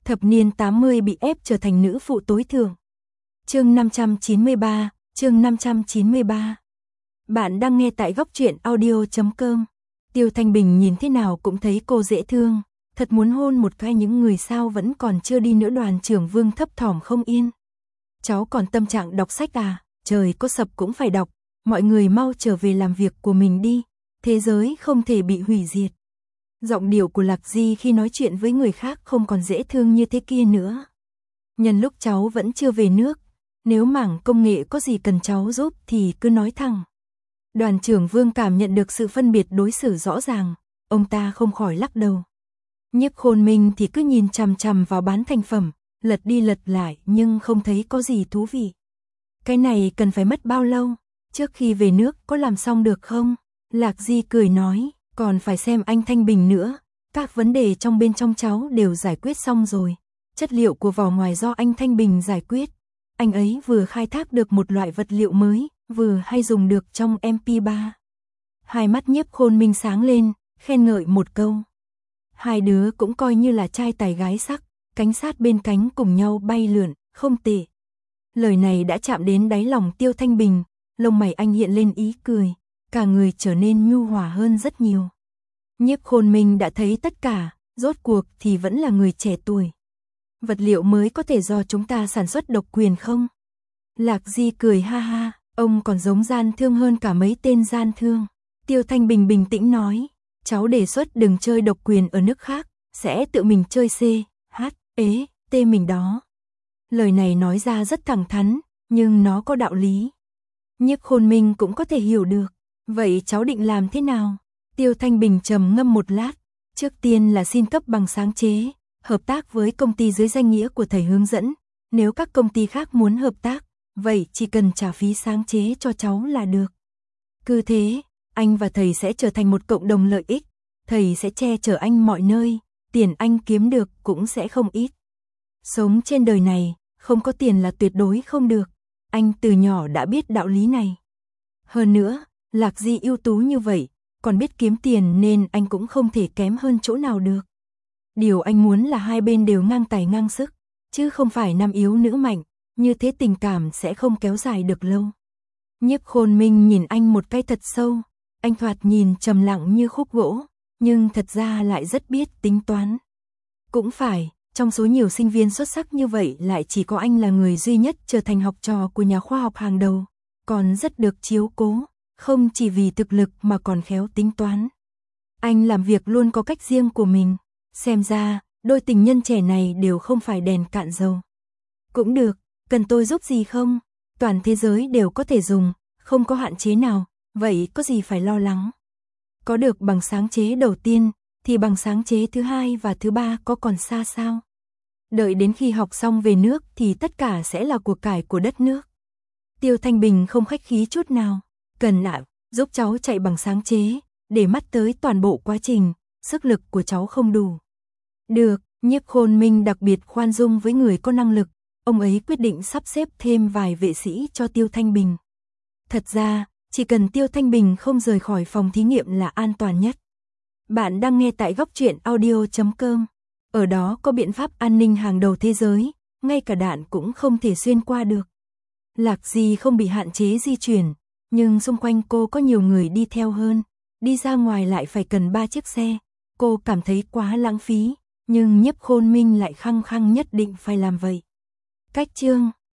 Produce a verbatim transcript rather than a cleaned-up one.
thập niên tám mươi bị ép trở thành nữ phụ tối thượng. Chương năm trăm chín mươi ba, chương năm trăm chín mươi ba. Bạn đang nghe tại góc truyện audio chấm com. Tiêu Thanh Bình nhìn thế nào cũng thấy cô dễ thương, thật muốn hôn một cái, những người sao vẫn còn chưa đi nữa. Đoàn trưởng Vương thấp thỏm không yên. Cháu còn tâm trạng đọc sách à? Trời có sập cũng phải đọc, mọi người mau trở về làm việc của mình đi, thế giới không thể bị hủy diệt. Giọng điệu của Lạc Di khi nói chuyện với người khác không còn dễ thương như thế kia nữa. Nhân lúc cháu vẫn chưa về nước, nếu mảng công nghệ có gì cần cháu giúp thì cứ nói thẳng. Đoàn trưởng Vương cảm nhận được sự phân biệt đối xử rõ ràng, ông ta không khỏi lắc đầu. Nhiếp Khôn Minh thì cứ nhìn chằm chằm vào bán thành phẩm, lật đi lật lại nhưng không thấy có gì thú vị. Cái này cần phải mất bao lâu? Trước khi về nước có làm xong được không? Lạc Di cười nói, còn phải xem anh Thanh Bình nữa. Các vấn đề trong bên trong cháu đều giải quyết xong rồi. Chất liệu của vỏ ngoài do anh Thanh Bình giải quyết. Anh ấy vừa khai thác được một loại vật liệu mới, vừa hay dùng được trong em pê ba. Hai mắt Nhiếp Khôn Minh sáng lên, khen ngợi một câu. Hai đứa cũng coi như là trai tài gái sắc, cánh sát bên cánh cùng nhau bay lượn, không tệ. Lời này đã chạm đến đáy lòng Tiêu Thanh Bình, lông mày anh hiện lên ý cười, cả người trở nên nhu hòa hơn rất nhiều. Nhiếp Khôn Minh đã thấy tất cả, rốt cuộc thì vẫn là người trẻ tuổi. Vật liệu mới có thể do chúng ta sản xuất độc quyền không? Lạc Di cười ha ha, ông còn giống gian thương hơn cả mấy tên gian thương. Tiêu Thanh Bình bình tĩnh nói, cháu đề xuất đừng chơi độc quyền ở nước khác, sẽ tự mình chơi C, H, ế, T mình đó. Lời này nói ra rất thẳng thắn, nhưng nó có đạo lý. Nhiếp Khôn Minh cũng có thể hiểu được. Vậy cháu định làm thế nào? Tiêu Thanh Bình trầm ngâm một lát. Trước tiên là xin cấp bằng sáng chế, hợp tác với công ty dưới danh nghĩa của thầy hướng dẫn. Nếu các công ty khác muốn hợp tác, vậy chỉ cần trả phí sáng chế cho cháu là được. Cứ thế, anh và thầy sẽ trở thành một cộng đồng lợi ích. Thầy sẽ che chở anh mọi nơi, tiền anh kiếm được cũng sẽ không ít. Sống trên đời này, không có tiền là tuyệt đối không được. Anh từ nhỏ đã biết đạo lý này. Hơn nữa, Lạc Di ưu tú như vậy, còn biết kiếm tiền nên anh cũng không thể kém hơn chỗ nào được. Điều anh muốn là hai bên đều ngang tài ngang sức, chứ không phải nam yếu nữ mạnh, như thế tình cảm sẽ không kéo dài được lâu. Nhiếp Khôn Minh nhìn anh một cái thật sâu, anh thoạt nhìn trầm lặng như khúc gỗ, nhưng thật ra lại rất biết tính toán. Cũng phải, trong số nhiều sinh viên xuất sắc như vậy lại chỉ có anh là người duy nhất trở thành học trò của nhà khoa học hàng đầu, còn rất được chiếu cố, không chỉ vì thực lực mà còn khéo tính toán. Anh làm việc luôn có cách riêng của mình, xem ra, đôi tình nhân trẻ này đều không phải đèn cạn dầu. Cũng được, cần tôi giúp gì không? Toàn thế giới đều có thể dùng, không có hạn chế nào, vậy có gì phải lo lắng. Có được bằng sáng chế đầu tiên, thì bằng sáng chế thứ hai và thứ ba có còn xa sao? Đợi đến khi học xong về nước thì tất cả sẽ là của cải của đất nước. Tiêu Thanh Bình không khách khí chút nào. Cần ạ, giúp cháu chạy bằng sáng chế, để mắt tới toàn bộ quá trình, sức lực của cháu không đủ. Được, Nhiếp Khôn Minh đặc biệt khoan dung với người có năng lực, ông ấy quyết định sắp xếp thêm vài vệ sĩ cho Tiêu Thanh Bình. Thật ra, chỉ cần Tiêu Thanh Bình không rời khỏi phòng thí nghiệm là an toàn nhất. Bạn đang nghe tại góc truyện audio chấm com. Ở đó có biện pháp an ninh hàng đầu thế giới, ngay cả đạn cũng không thể xuyên qua được. Lạc Di không bị hạn chế di chuyển, nhưng xung quanh cô có nhiều người đi theo hơn. Đi ra ngoài lại phải cần ba chiếc xe. Cô cảm thấy quá lãng phí, nhưng Nhiếp Khôn Minh lại khăng khăng nhất định phải làm vậy. Cách chương